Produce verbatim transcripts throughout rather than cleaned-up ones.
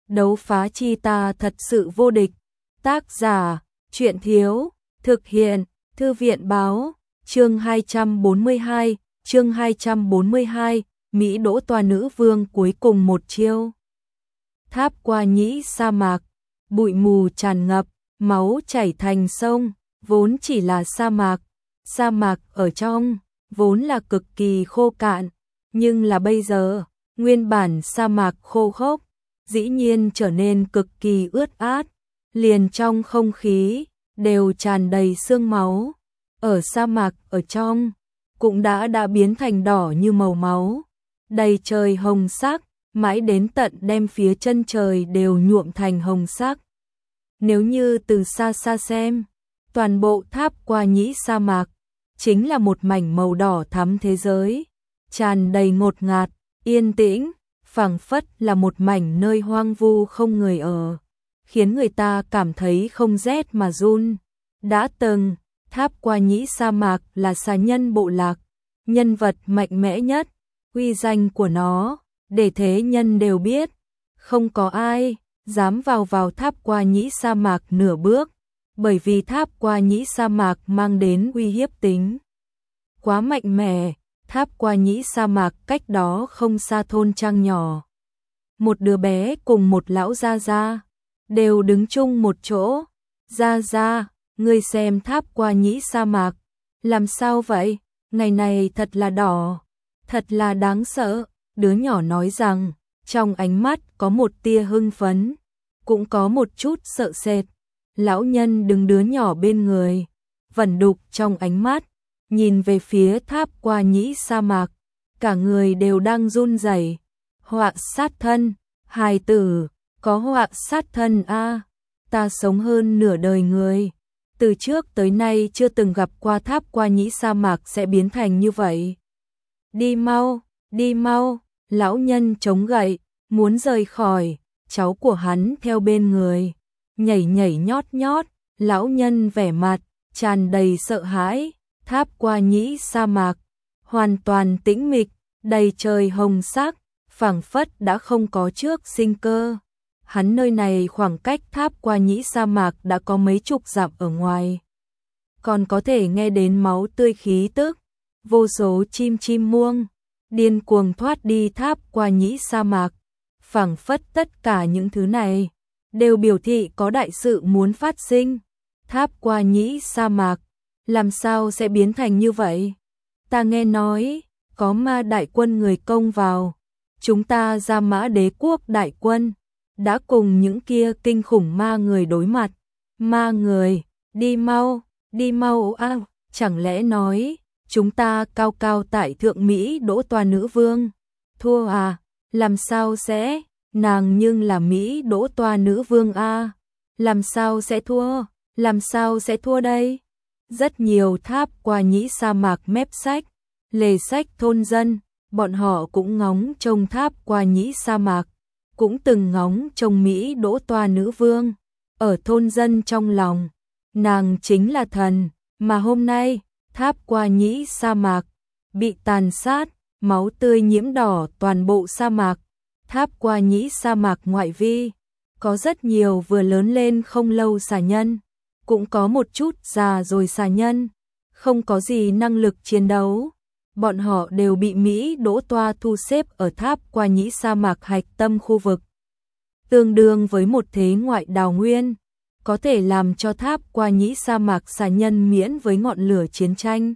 đấu phá chi ta thật sự vô địch. Tác giả, truyện thiếu, thực hiện, thư viện báo, chương hai trăm bốn mươi hai, chương hai trăm bốn mươi hai, Mỹ Đỗ Toa nữ vương cuối cùng một chiêu. Tháp qua nhĩ sa mạc, bụi mù tràn ngập, máu chảy thành sông, vốn chỉ là sa mạc, sa mạc ở trong, vốn là cực kỳ khô cạn, nhưng là bây giờ, nguyên bản sa mạc khô khốc, dĩ nhiên trở nên cực kỳ ướt át, liền trong không khí, đều tràn đầy xương máu, ở sa mạc ở trong, cũng đã đã biến thành đỏ như màu máu, đầy trời hồng sắc, mãi đến tận đem phía chân trời đều nhuộm thành hồng sắc. Nếu như từ xa xa xem, toàn bộ tháp qua nhĩ sa mạc, chính là một mảnh màu đỏ thắm thế giới, tràn đầy ngột ngạt, yên tĩnh, phảng phất là một mảnh nơi hoang vu không người ở, khiến người ta cảm thấy không rét mà run. Đã từng, tháp qua nhĩ sa mạc là xà nhân bộ lạc, nhân vật mạnh mẽ nhất, uy danh của nó, để thế nhân đều biết, không có ai dám vào vào tháp qua nhĩ sa mạc nửa bước, bởi vì tháp qua nhĩ sa mạc mang đến uy hiếp tính quá mạnh mẽ. Tháp qua nhĩ sa mạc cách đó không xa thôn trang nhỏ, một đứa bé cùng một lão gia gia đều đứng chung một chỗ. Gia gia, ngươi xem tháp qua nhĩ sa mạc, làm sao vậy? Ngày này thật là đỏ, thật là đáng sợ. Đứa nhỏ nói rằng, trong ánh mắt có một tia hưng phấn, cũng có một chút sợ sệt. Lão nhân đứng đứa nhỏ bên người, vẩn đục trong ánh mắt, nhìn về phía tháp qua nhĩ sa mạc, cả người đều đang run rẩy. Họa sát thân, hài tử, có họa sát thân a, ta sống hơn nửa đời người, từ trước tới nay chưa từng gặp qua tháp qua nhĩ sa mạc sẽ biến thành như vậy. Đi mau, đi mau, lão nhân chống gậy, muốn rời khỏi, cháu của hắn theo bên người, nhảy nhảy nhót nhót, lão nhân vẻ mặt tràn đầy sợ hãi. Tháp qua nhĩ sa mạc, hoàn toàn tĩnh mịch, đầy trời hồng sắc, phảng phất đã không có trước sinh cơ. Hắn nơi này khoảng cách tháp qua nhĩ sa mạc đã có mấy chục dặm ở ngoài, còn có thể nghe đến máu tươi khí tức, vô số chim chim muông điên cuồng thoát đi tháp qua nhĩ sa mạc, phảng phất tất cả những thứ này đều biểu thị có đại sự muốn phát sinh. Tháp qua nhĩ sa mạc làm sao sẽ biến thành như vậy? Ta nghe nói, có ma đại quân người công vào, chúng ta Gia Mã Đế quốc đại quân, đã cùng những kia kinh khủng ma người đối mặt. Ma người, đi mau, đi mau a, à, chẳng lẽ nói, chúng ta cao cao tại thượng Mỹ Đỗ Toa nữ vương, thua à, làm sao sẽ, nàng nhưng là Mỹ Đỗ Toa nữ vương a, à, làm sao sẽ thua, làm sao sẽ thua đây? Rất nhiều tháp qua nhĩ sa mạc mép sách, lề sách thôn dân, bọn họ cũng ngóng trông tháp qua nhĩ sa mạc, cũng từng ngóng trông Mỹ Đỗ Toa nữ vương. Ở thôn dân trong lòng, nàng chính là thần, mà hôm nay, tháp qua nhĩ sa mạc bị tàn sát, máu tươi nhiễm đỏ toàn bộ sa mạc. Tháp qua nhĩ sa mạc ngoại vi, có rất nhiều vừa lớn lên không lâu xà nhân, cũng có một chút già rồi xà nhân, không có gì năng lực chiến đấu. Bọn họ đều bị Mỹ Đỗ Toa thu xếp ở tháp qua nhĩ sa mạc hạch tâm khu vực, tương đương với một thế ngoại đào nguyên, có thể làm cho tháp qua nhĩ sa mạc xà nhân miễn với ngọn lửa chiến tranh.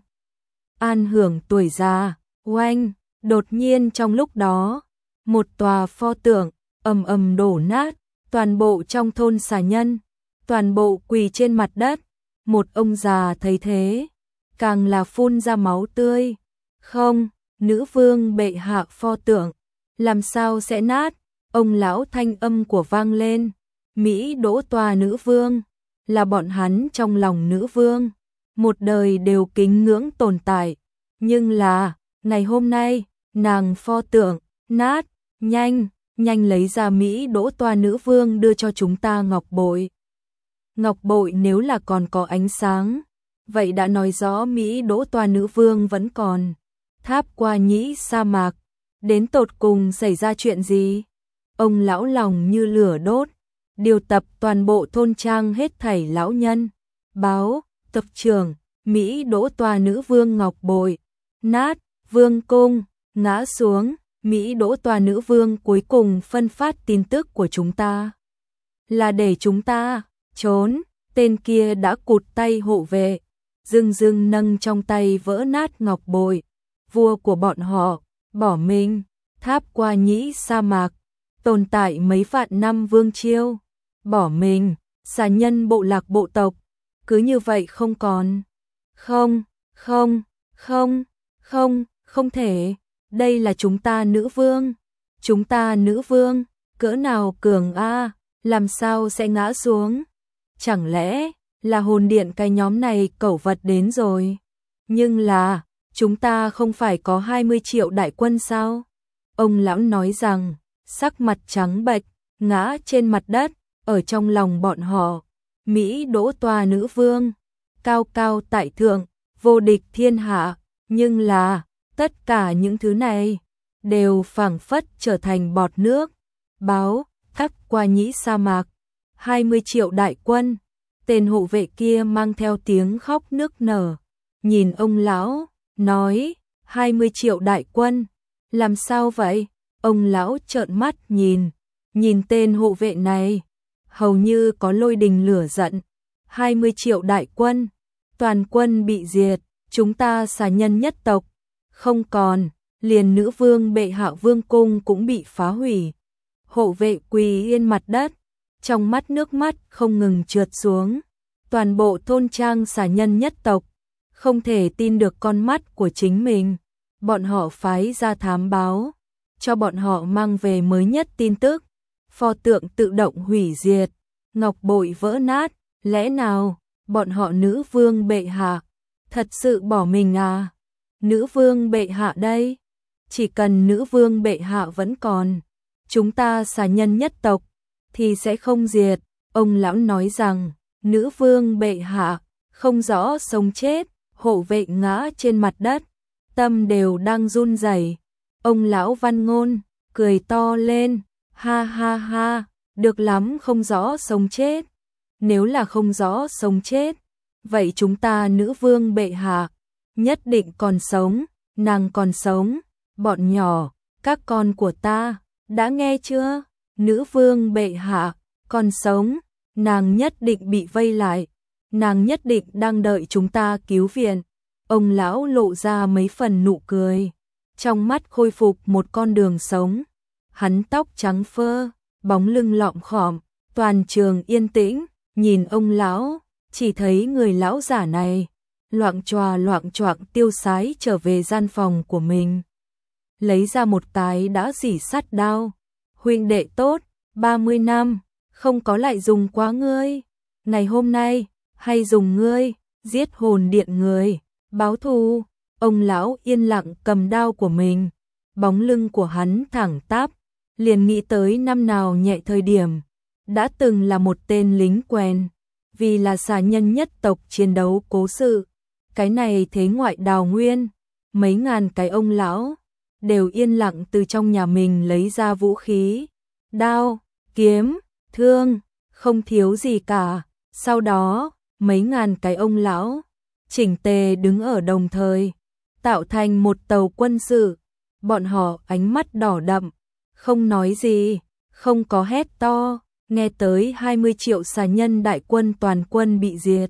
An hưởng tuổi già, oanh, đột nhiên trong lúc đó, một tòa pho tượng ầm ầm đổ nát, toàn bộ trong thôn xà nhân, toàn bộ quỳ trên mặt đất. Một ông già thấy thế, càng là phun ra máu tươi. Không, nữ vương bệ hạ pho tượng, làm sao sẽ nát? Ông lão thanh âm của vang lên. Mỹ Đỗ Toa nữ vương, là bọn hắn trong lòng nữ vương, một đời đều kính ngưỡng tồn tại. Nhưng là, ngày hôm nay, nàng pho tượng, nát, nhanh, nhanh lấy ra Mỹ Đỗ Toa nữ vương đưa cho chúng ta ngọc bội. Ngọc bội nếu là còn có ánh sáng, vậy đã nói rõ Mỹ Đỗ Toa nữ vương vẫn còn. Tháp qua nhĩ sa mạc, đến tột cùng xảy ra chuyện gì? Ông lão lòng như lửa đốt, điều tập toàn bộ thôn trang hết thảy lão nhân, báo, tập trưởng, Mỹ Đỗ tòa nữ vương ngọc bội, nát, vương cung, ngã xuống, Mỹ Đỗ tòa nữ vương cuối cùng phân phát tin tức của chúng ta. Là để chúng ta trốn, tên kia đã cụt tay hộ vệ, dưng dưng nâng trong tay vỡ nát ngọc bội, vua của bọn họ, bỏ mình, tháp qua nhĩ sa mạc, tồn tại mấy vạn năm vương triều, bỏ mình, xà nhân bộ lạc bộ tộc, cứ như vậy không còn. Không, không, không, không, không thể, đây là chúng ta nữ vương, chúng ta nữ vương, cỡ nào cường a, làm sao sẽ ngã xuống? Chẳng lẽ là hồn điện cái nhóm này cẩu vật đến rồi? Nhưng là, chúng ta không phải có hai mươi triệu đại quân sao? Ông lão nói rằng, sắc mặt trắng bệch, ngã trên mặt đất, ở trong lòng bọn họ, Mỹ Đỗ tòa nữ vương, cao cao tại thượng, vô địch thiên hạ, nhưng là, tất cả những thứ này, đều phảng phất trở thành bọt nước. Báo, tháp qua nhĩ sa mạc, hai mươi triệu đại quân, tên hộ vệ kia mang theo tiếng khóc nức nở, nhìn ông lão, nói, hai mươi triệu đại quân, làm sao vậy? Ông lão trợn mắt nhìn, nhìn tên hộ vệ này, hầu như có lôi đình lửa giận, hai mươi triệu đại quân, toàn quân bị diệt, chúng ta xà nhân nhất tộc, không còn, liền nữ vương bệ hạ vương cung cũng bị phá hủy. Hộ vệ quỳ yên mặt đất, trong mắt nước mắt không ngừng trượt xuống. Toàn bộ thôn trang xà nhân nhất tộc, không thể tin được con mắt của chính mình. Bọn họ phái ra thám báo, cho bọn họ mang về mới nhất tin tức. Pho tượng tự động hủy diệt, ngọc bội vỡ nát, lẽ nào bọn họ nữ vương bệ hạ thật sự bỏ mình à? Nữ vương bệ hạ đây, chỉ cần nữ vương bệ hạ vẫn còn, chúng ta xà nhân nhất tộc thì sẽ không diệt. Ông lão nói rằng, nữ vương bệ hạ không rõ sống chết, hộ vệ ngã trên mặt đất, tâm đều đang run rẩy. Ông lão văn ngôn cười to lên, ha ha ha, được lắm, không rõ sống chết. Nếu là không rõ sống chết, vậy chúng ta nữ vương bệ hạ nhất định còn sống, nàng còn sống. Bọn nhỏ, các con của ta, đã nghe chưa? Nữ vương bệ hạ còn sống, nàng nhất định bị vây lại, nàng nhất định đang đợi chúng ta cứu viện. Ông lão lộ ra mấy phần nụ cười, trong mắt khôi phục một con đường sống. Hắn tóc trắng phơ, bóng lưng lọm khọm, toàn trường yên tĩnh, nhìn ông lão, chỉ thấy người lão giả này loạng choạng loạng choạng tiêu sái trở về gian phòng của mình, lấy ra một cái đã rỉ sắt đao. Huynh đệ tốt, ba mươi năm không có lại dùng quá ngươi, ngày hôm nay hay dùng ngươi giết hồn điện người, báo thù. Ông lão yên lặng cầm đao của mình, bóng lưng của hắn thẳng tắp, liền nghĩ tới năm nào nhẹ thời điểm đã từng là một tên lính quèn, vì là xà nhân nhất tộc chiến đấu cố sự. Cái này thế ngoại đào nguyên, mấy ngàn cái ông lão đều yên lặng từ trong nhà mình lấy ra vũ khí, đao, kiếm, thương, không thiếu gì cả. Sau đó, mấy ngàn cái ông lão chỉnh tề đứng ở đồng thời, tạo thành một tàu quân sự. Bọn họ ánh mắt đỏ đậm, không nói gì, không có hét to. Nghe tới hai mươi triệu xà nhân đại quân toàn quân bị diệt,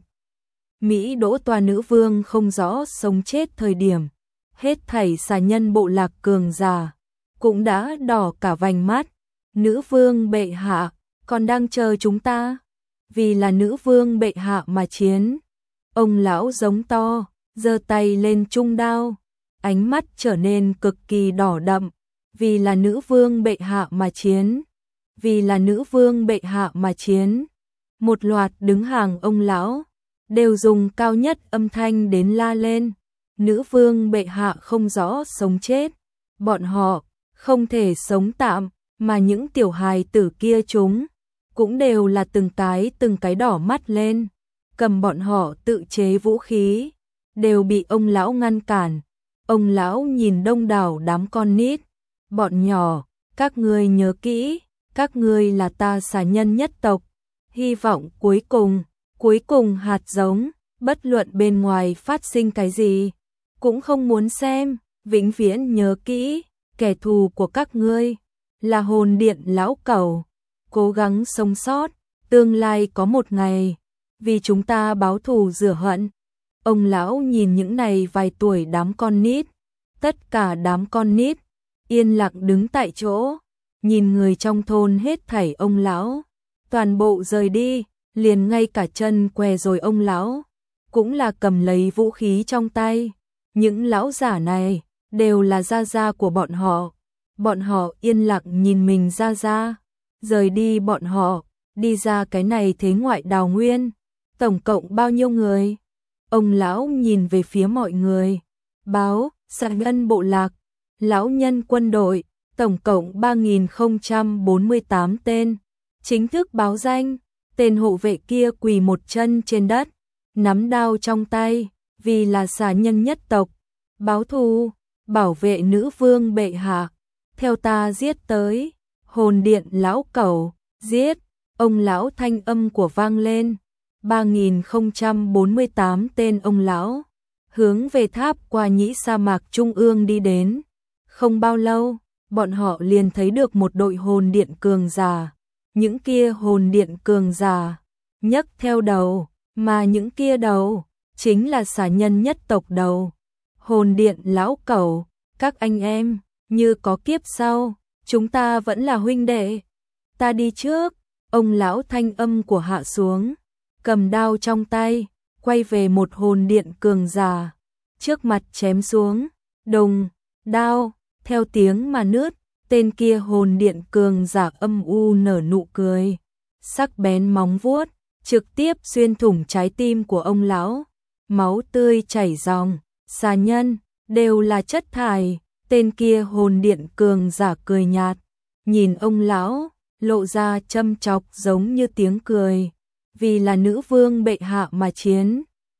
Mỹ Đỗ tòa nữ vương không rõ sống chết thời điểm, hết thảy xà nhân bộ lạc cường giả cũng đã đỏ cả vành mắt. Nữ vương bệ hạ còn đang chờ chúng ta, vì là nữ vương bệ hạ mà chiến. Ông lão giống to, giơ tay lên trung đao, ánh mắt trở nên cực kỳ đỏ đậm, vì là nữ vương bệ hạ mà chiến, vì là nữ vương bệ hạ mà chiến. Một loạt đứng hàng ông lão đều dùng cao nhất âm thanh đến la lên, nữ vương bệ hạ không rõ sống chết, bọn họ không thể sống tạm. Mà những tiểu hài tử kia chúng cũng đều là từng cái từng cái đỏ mắt lên, cầm bọn họ tự chế vũ khí, đều bị ông lão ngăn cản. Ông lão nhìn đông đảo đám con nít, bọn nhỏ, các ngươi nhớ kỹ, các ngươi là ta xà nhân nhất tộc, hy vọng cuối cùng, cuối cùng hạt giống, bất luận bên ngoài phát sinh cái gì, cũng không muốn xem, vĩnh viễn nhớ kỹ, kẻ thù của các ngươi là hồn điện lão cẩu, cố gắng sống sót, tương lai có một ngày, vì chúng ta báo thù rửa hận. Ông lão nhìn những này vài tuổi đám con nít, tất cả đám con nít, yên lặng đứng tại chỗ, nhìn người trong thôn hết thảy ông lão, toàn bộ rời đi, liền ngay cả chân què rồi ông lão, cũng là cầm lấy vũ khí trong tay. Những lão giả này, đều là gia gia của bọn họ, bọn họ yên lặng nhìn mình gia gia, rời đi bọn họ, đi ra cái này thế ngoại đào nguyên, tổng cộng bao nhiêu người? Ông lão nhìn về phía mọi người, báo, xà nhân bộ lạc, lão nhân quân đội, tổng cộng ba nghìn không trăm bốn mươi tám tên, chính thức báo danh, tên hộ vệ kia quỳ một chân trên đất, nắm đao trong tay, vì là xà nhân nhất tộc, báo thù, bảo vệ nữ vương bệ hạ, theo ta giết tới, hồn điện lão cẩu, giết, ông lão thanh âm của vang lên. ba nghìn không trăm bốn mươi tám tên ông lão, hướng về tháp qua nhĩ sa mạc trung ương đi đến. Không bao lâu, bọn họ liền thấy được một đội hồn điện cường giả. Những kia hồn điện cường giả, nhấc theo đầu, mà những kia đầu, chính là xà nhân nhất tộc đầu. Hồn điện lão cẩu, các anh em, như có kiếp sau, chúng ta vẫn là huynh đệ. Ta đi trước, ông lão thanh âm của hạ xuống. Cầm đao trong tay, quay về một hồn điện cường giả, trước mặt chém xuống, đùng, đao, theo tiếng mà nứt, tên kia hồn điện cường giả âm u nở nụ cười, sắc bén móng vuốt, trực tiếp xuyên thủng trái tim của ông lão, máu tươi chảy ròng, xà nhân, đều là chất thải, tên kia hồn điện cường giả cười nhạt, nhìn ông lão, lộ ra châm chọc giống như tiếng cười. Vì là nữ vương bệ hạ mà chiến.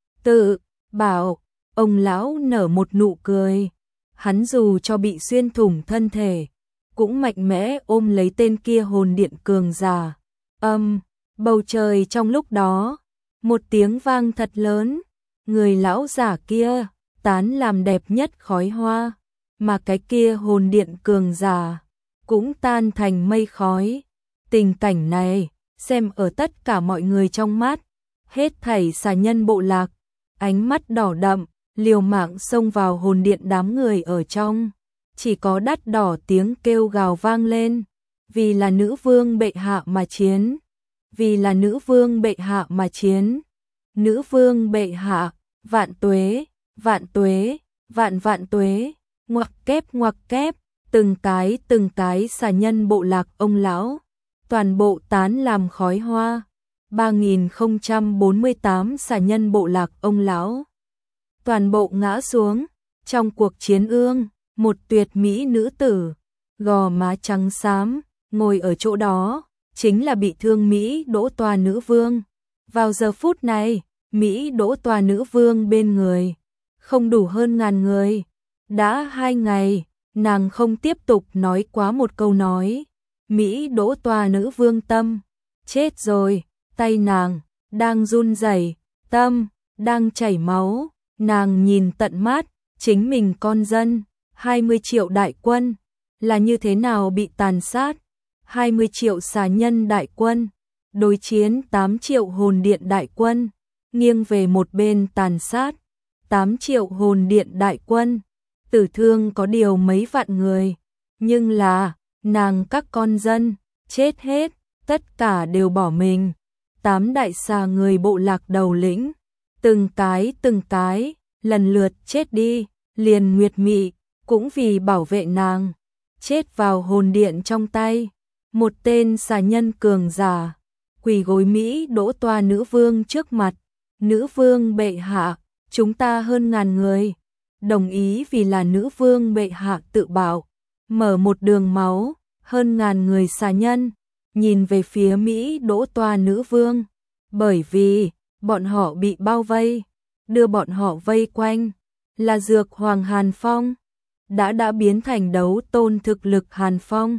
Tự bảo, ông lão nở một nụ cười. Hắn dù cho bị xuyên thủng thân thể, cũng mạnh mẽ ôm lấy tên kia hồn điện cường giả. Âm, bầu trời trong lúc đó, một tiếng vang thật lớn. Người lão giả kia, tán làm đẹp nhất khói hoa. Mà cái kia hồn điện cường giả, cũng tan thành mây khói. Tình cảnh này, xem ở tất cả mọi người trong mắt, hết thảy xà nhân bộ lạc, ánh mắt đỏ đậm, liều mạng xông vào hồn điện đám người ở trong, chỉ có đắt đỏ tiếng kêu gào vang lên, vì là nữ vương bệ hạ mà chiến, vì là nữ vương bệ hạ mà chiến, nữ vương bệ hạ, vạn tuế, vạn tuế, vạn vạn tuế, ngoặc kép ngoặc kép, từng cái từng cái xà nhân bộ lạc ông lão. Toàn bộ tán làm khói hoa, ba nghìn không trăm bốn mươi tám xà nhân bộ lạc ông lão. Toàn bộ ngã xuống, trong cuộc chiến ương, một tuyệt mỹ nữ tử, gò má trắng xám, ngồi ở chỗ đó, chính là bị thương Mỹ Đỗ Tòa nữ vương. Vào giờ phút này, Mỹ Đỗ Tòa nữ vương bên người, không đủ hơn ngàn người. Đã hai ngày, nàng không tiếp tục nói quá một câu nói. Mỹ Đỗ Tòa nữ vương tâm, chết rồi, tay nàng, đang run rẩy, tâm, đang chảy máu, nàng nhìn tận mắt, chính mình con dân, hai mươi triệu đại quân, là như thế nào bị tàn sát, hai mươi triệu xà nhân đại quân, đối chiến tám triệu hồn điện đại quân, nghiêng về một bên tàn sát, tám triệu hồn điện đại quân, tử thương có điều mấy vạn người, nhưng là, nàng các con dân, chết hết, tất cả đều bỏ mình. Tám đại xà người bộ lạc đầu lĩnh, từng cái từng cái, lần lượt chết đi, liền Nguyệt Mị, cũng vì bảo vệ nàng, chết vào hồn điện trong tay. Một tên xà nhân cường giả, quỳ gối Mỹ Đỗ Tòa nữ vương trước mặt, nữ vương bệ hạ, chúng ta hơn ngàn người, đồng ý vì là nữ vương bệ hạ tự bảo. Mở một đường máu, hơn ngàn người xà nhân, nhìn về phía Mỹ Đỗ Tòa nữ vương, bởi vì, bọn họ bị bao vây, đưa bọn họ vây quanh, là dược hoàng Hàn Phong, đã đã biến thành đấu tôn thực lực Hàn Phong,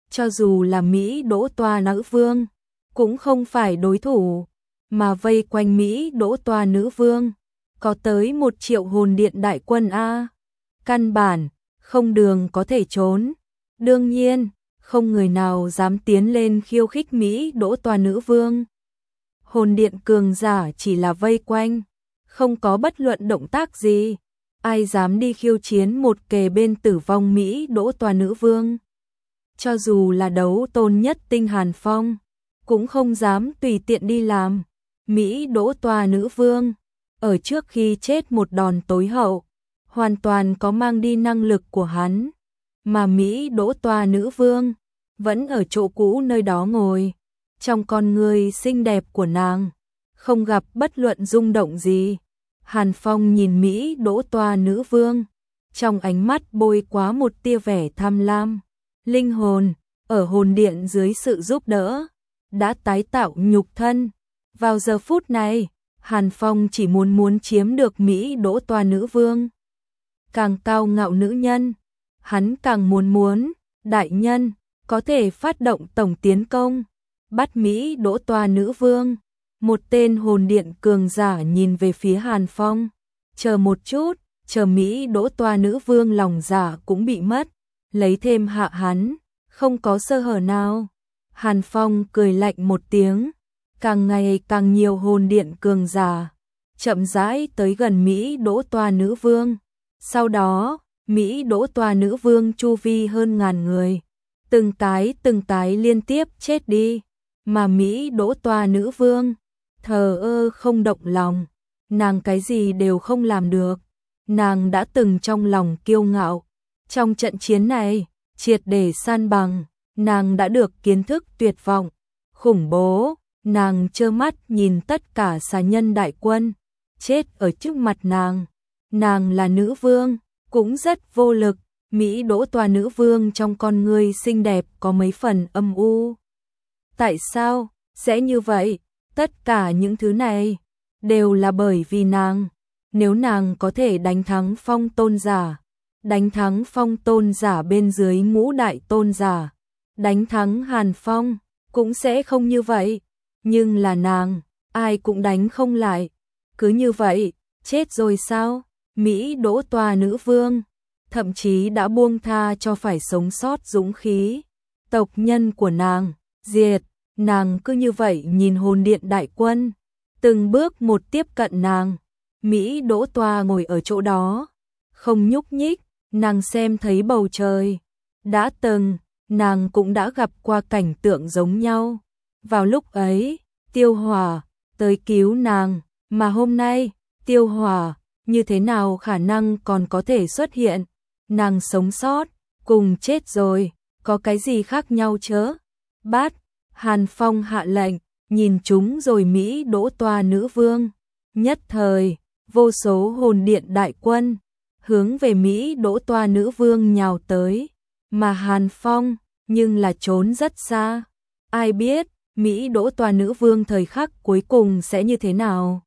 cho dù là Mỹ Đỗ Toa nữ vương, cũng không phải đối thủ, mà vây quanh Mỹ Đỗ Toa nữ vương, có tới một triệu hồn điện đại quân a, căn bản không đường có thể trốn. Đương nhiên, không người nào dám tiến lên khiêu khích Mỹ Đỗ Toa nữ vương. Hồn điện cường giả chỉ là vây quanh, không có bất luận động tác gì, ai dám đi khiêu chiến một kề bên tử vong Mỹ Đỗ Toa nữ vương. Cho dù là đấu tôn nhất tinh Hàn Phong, cũng không dám tùy tiện đi làm. Mỹ Đỗ Toa nữ vương, ở trước khi chết một đòn tối hậu, hoàn toàn có mang đi năng lực của hắn, mà Mỹ Đỗ Toa nữ vương vẫn ở chỗ cũ nơi đó ngồi, trong con người xinh đẹp của nàng, không gặp bất luận rung động gì. Hàn Phong nhìn Mỹ Đỗ Toa nữ vương, trong ánh mắt bôi quá một tia vẻ tham lam. Linh hồn, ở hồn điện dưới sự giúp đỡ, đã tái tạo nhục thân. Vào giờ phút này, Hàn Phong chỉ muốn muốn chiếm được Mỹ Đỗ Toa nữ vương. Càng cao ngạo nữ nhân, hắn càng muốn muốn, đại nhân, có thể phát động tổng tiến công, bắt Mỹ Đỗ Toa nữ vương. Một tên hồn điện cường giả nhìn về phía Hàn Phong, chờ một chút, chờ Mỹ Đỗ Toa nữ vương lòng giả cũng bị mất, lấy thêm hạ hắn, không có sơ hở nào. Hàn Phong cười lạnh một tiếng, càng ngày càng nhiều hồn điện cường giả, chậm rãi tới gần Mỹ Đỗ Toa nữ vương. Sau đó, Mỹ Đỗ Toa nữ vương chu vi hơn ngàn người, từng cái từng cái liên tiếp chết đi, mà Mỹ Đỗ Toa nữ vương thờ ơ không động lòng, nàng cái gì đều không làm được. Nàng đã từng trong lòng kiêu ngạo, trong trận chiến này, triệt để san bằng, nàng đã được kiến thức tuyệt vọng, khủng bố, nàng trơ mắt nhìn tất cả xà nhân đại quân chết ở trước mặt nàng. Nàng là nữ vương, cũng rất vô lực. Mỹ Đỗ Toa nữ vương trong con ngươi xinh đẹp có mấy phần âm u. Tại sao sẽ như vậy? Tất cả những thứ này đều là bởi vì nàng. Nếu nàng có thể đánh thắng phong tôn giả, đánh thắng phong tôn giả bên dưới ngũ đại tôn giả, đánh thắng Hàn Phong, cũng sẽ không như vậy. Nhưng là nàng, ai cũng đánh không lại. Cứ như vậy, chết rồi sao? Mỹ Đỗ Toa nữ vương, thậm chí đã buông tha cho phải sống sót dũng khí. Tộc nhân của nàng, diệt, nàng cứ như vậy nhìn hồn điện đại quân, từng bước một tiếp cận nàng. Mỹ Đỗ Toa ngồi ở chỗ đó, không nhúc nhích, nàng xem thấy bầu trời. Đã từng, nàng cũng đã gặp qua cảnh tượng giống nhau. Vào lúc ấy, Tiêu Hỏa tới cứu nàng, mà hôm nay, Tiêu Hỏa như thế nào khả năng còn có thể xuất hiện? Nàng sống sót, cùng chết rồi, có cái gì khác nhau chớ? Bát, Hàn Phong hạ lệnh, nhìn chúng rồi Mỹ Đỗ Toa nữ vương. Nhất thời, vô số hồn điện đại quân hướng về Mỹ Đỗ Toa nữ vương nhào tới, mà Hàn Phong nhưng là trốn rất xa. Ai biết Mỹ Đỗ Toa nữ vương thời khắc cuối cùng sẽ như thế nào?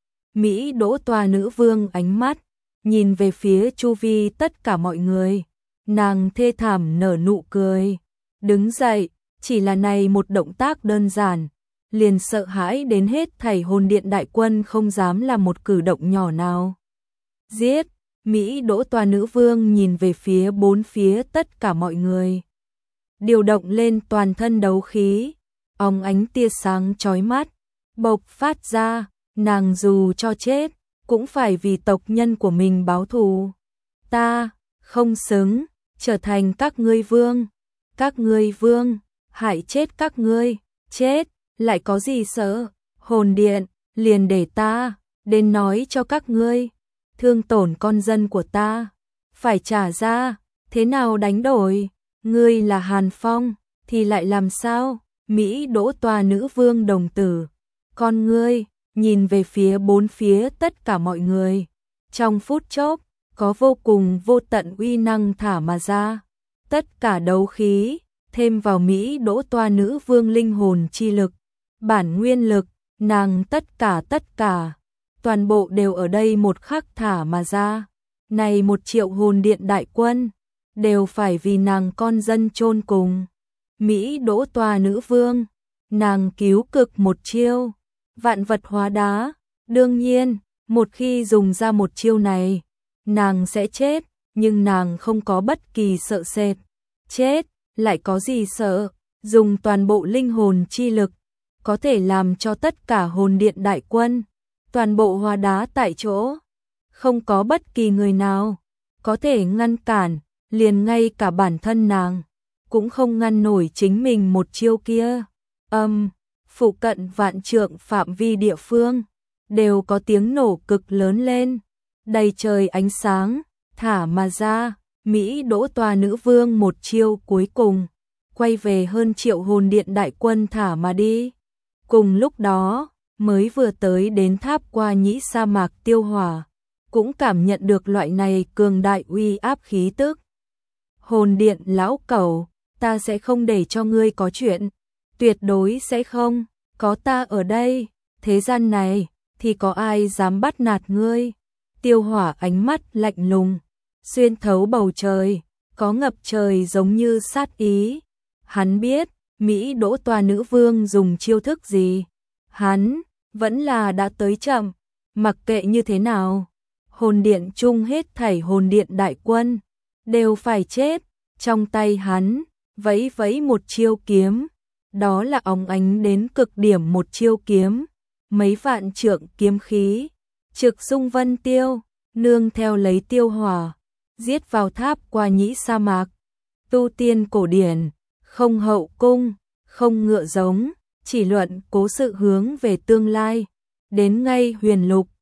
Mỹ Đỗ Toa nữ vương ánh mắt nhìn về phía chu vi tất cả mọi người, nàng thê thảm nở nụ cười, đứng dậy, chỉ là này một động tác đơn giản, liền sợ hãi đến hết thảy hồn điện đại quân không dám làm một cử động nhỏ nào. Giết! Mỹ Đỗ Toa nữ vương nhìn về phía bốn phía tất cả mọi người, điều động lên toàn thân đấu khí, óng ánh tia sáng chói mắt bộc phát ra. Nàng dù cho chết, cũng phải vì tộc nhân của mình báo thù. Ta không xứng trở thành các ngươi vương. Các ngươi vương, hại chết các ngươi. Chết, lại có gì sợ? Hồn điện, liền để ta đến nói cho các ngươi. Thương tổn con dân của ta, phải trả ra. Thế nào đánh đổi? Ngươi là Hàn Phong, thì lại làm sao? Mỹ Đỗ Toa nữ vương đồng tử, con ngươi nhìn về phía bốn phía tất cả mọi người. Trong phút chốc, có vô cùng vô tận uy năng thả mà ra. Tất cả đấu khí, thêm vào Mỹ Đỗ Toa nữ vương linh hồn chi lực, bản nguyên lực, nàng tất cả tất cả, toàn bộ đều ở đây một khắc thả mà ra. Này một triệu hồn điện đại quân, đều phải vì nàng con dân chôn cùng. Mỹ Đỗ Tòa nữ vương, nàng cứu cực một chiêu, vạn vật hóa đá, đương nhiên, một khi dùng ra một chiêu này, nàng sẽ chết, nhưng nàng không có bất kỳ sợ sệt. Chết, lại có gì sợ, dùng toàn bộ linh hồn chi lực, có thể làm cho tất cả hồn điện đại quân, toàn bộ hóa đá tại chỗ, không có bất kỳ người nào có thể ngăn cản, liền ngay cả bản thân nàng cũng không ngăn nổi chính mình một chiêu kia. Âm, phụ cận vạn trượng phạm vi địa phương đều có tiếng nổ cực lớn lên, đầy trời ánh sáng thả mà ra. Mỹ Đỗ Tòa nữ vương một chiêu cuối cùng, quay về hơn triệu hồn điện đại quân thả mà đi. Cùng lúc đó, mới vừa tới đến tháp qua nhĩ sa mạc Tiêu Hỏa, cũng cảm nhận được loại này cường đại uy áp khí tức. Hồn điện lão cẩu, ta sẽ không để cho ngươi có chuyện, tuyệt đối sẽ không, có ta ở đây, thế gian này, thì có ai dám bắt nạt ngươi. Tiêu Hỏa ánh mắt lạnh lùng, xuyên thấu bầu trời, có ngập trời giống như sát ý. Hắn biết, Mỹ Đỗ Tòa nữ vương dùng chiêu thức gì. Hắn, vẫn là đã tới chậm, mặc kệ như thế nào. Hồn điện chung hết thảy hồn điện đại quân, đều phải chết, trong tay hắn, vẫy vẫy một chiêu kiếm. Đó là óng ánh đến cực điểm một chiêu kiếm, mấy vạn trượng kiếm khí, trực xung vân tiêu, nương theo lấy Tiêu Hỏa, giết vào tháp qua nhĩ sa mạc. Tu tiên cổ điển, không hậu cung, không ngựa giống, chỉ luận cố sự hướng về tương lai, đến ngay huyền lục,